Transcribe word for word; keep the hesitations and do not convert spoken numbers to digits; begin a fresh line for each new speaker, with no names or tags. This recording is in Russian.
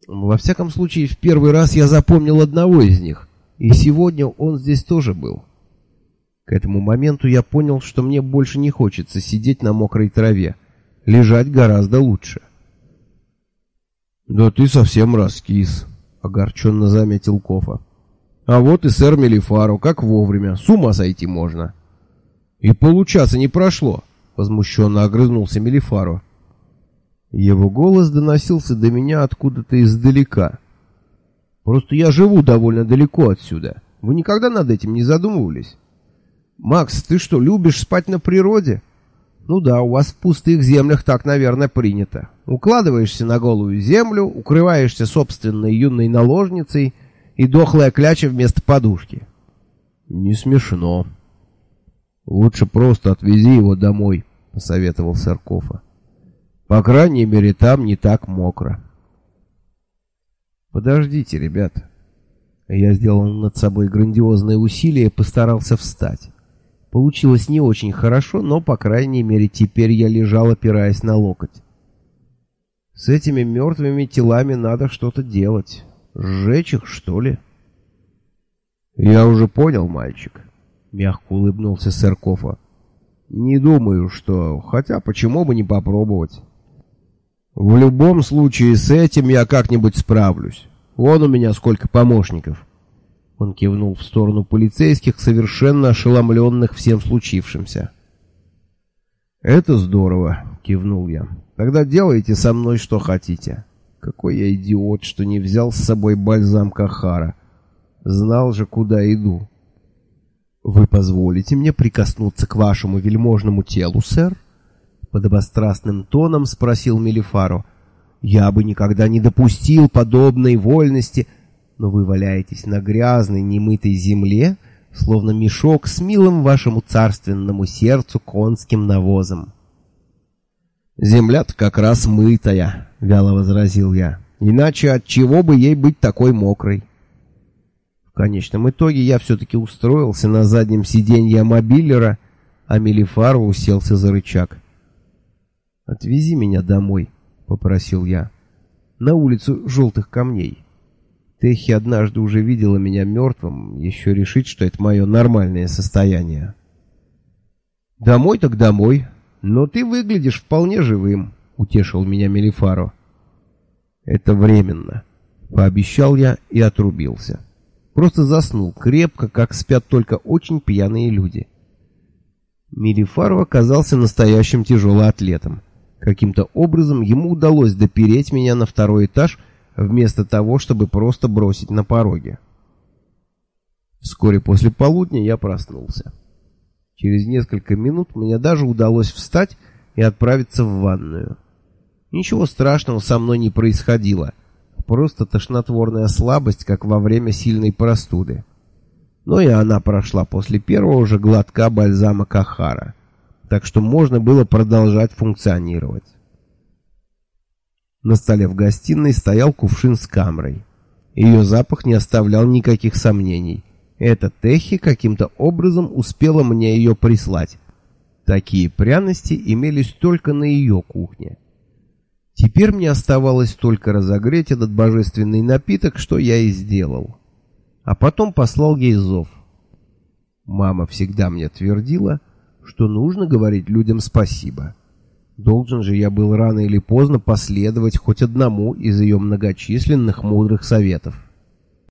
Во всяком случае, в первый раз я запомнил одного из них, и сегодня он здесь тоже был. К этому моменту я понял, что мне больше не хочется сидеть на мокрой траве. Лежать гораздо лучше. «Да ты совсем раскис», — огорченно заметил Кофа. «А вот и сэр Мелифаро, как вовремя, с ума сойти можно». «И получаса не прошло», — возмущенно огрызнулся Мелифаро. Его голос доносился до меня откуда-то издалека. «Просто я живу довольно далеко отсюда. Вы никогда над этим не задумывались? Макс, ты что, любишь спать на природе? Ну да, у вас в пустых землях так, наверное, принято. Укладываешься на голую землю, укрываешься собственной юной наложницей и дохлая кляча вместо подушки». «Не смешно». «Лучше просто отвези его домой», — посоветовал сэр Кофа. «По крайней мере, там не так мокро». «Подождите, ребята». Я сделал над собой грандиозное усилие и постарался встать. Получилось не очень хорошо, но, по крайней мере, теперь я лежал, опираясь на локоть. С этими мертвыми телами надо что-то делать. Сжечь их, что ли? «Я уже понял, мальчик», — мягко улыбнулся сэр Кофа. «Не думаю, что... Хотя, почему бы не попробовать? В любом случае, с этим я как-нибудь справлюсь. Вон у меня сколько помощников». Он кивнул в сторону полицейских, совершенно ошеломленных всем случившимся. «Это здорово», — кивнул я. «Тогда делайте со мной что хотите». Какой я идиот, что не взял с собой бальзам Кахара. Знал же, куда иду. «Вы позволите мне прикоснуться к вашему вельможному телу, сэр?» Подобострастным тоном спросил Мелифаро. «Я бы никогда не допустил подобной вольности, но вы валяетесь на грязной, немытой земле, словно мешок с милым вашему царственному сердцу конским навозом». «Земля-то как раз мытая», — вяло возразил я. «Иначе от чего бы ей быть такой мокрой?» В конечном итоге я все-таки устроился на заднем сиденье мобилера, а Мелифаро уселся за рычаг. «Отвези меня домой», — попросил я, — «на улицу Желтых Камней. Техи однажды уже видела меня мертвым, еще решить, что это мое нормальное состояние». «Домой так домой, но ты выглядишь вполне живым», — утешил меня Мелифаро. «Это временно», — пообещал я и отрубился. Просто заснул крепко, как спят только очень пьяные люди. Мелифаро оказался настоящим тяжелоатлетом. Каким-то образом ему удалось допереть меня на второй этаж, вместо того, чтобы просто бросить на пороге. Вскоре после полудня я проснулся. Через несколько минут мне даже удалось встать и отправиться в ванную. Ничего страшного со мной не происходило. Просто тошнотворная слабость, как во время сильной простуды. Но и она прошла после первого же глотка бальзама Кахара. Так что можно было продолжать функционировать. На столе в гостиной стоял кувшин с камрой. Ее запах не оставлял никаких сомнений. Эта Техи каким-то образом успела мне ее прислать. Такие пряности имелись только на ее кухне. Теперь мне оставалось только разогреть этот божественный напиток, что я и сделал. А потом послал ей зов. Мама всегда мне твердила, что нужно говорить людям спасибо. Должен же я был рано или поздно последовать хоть одному из ее многочисленных мудрых советов.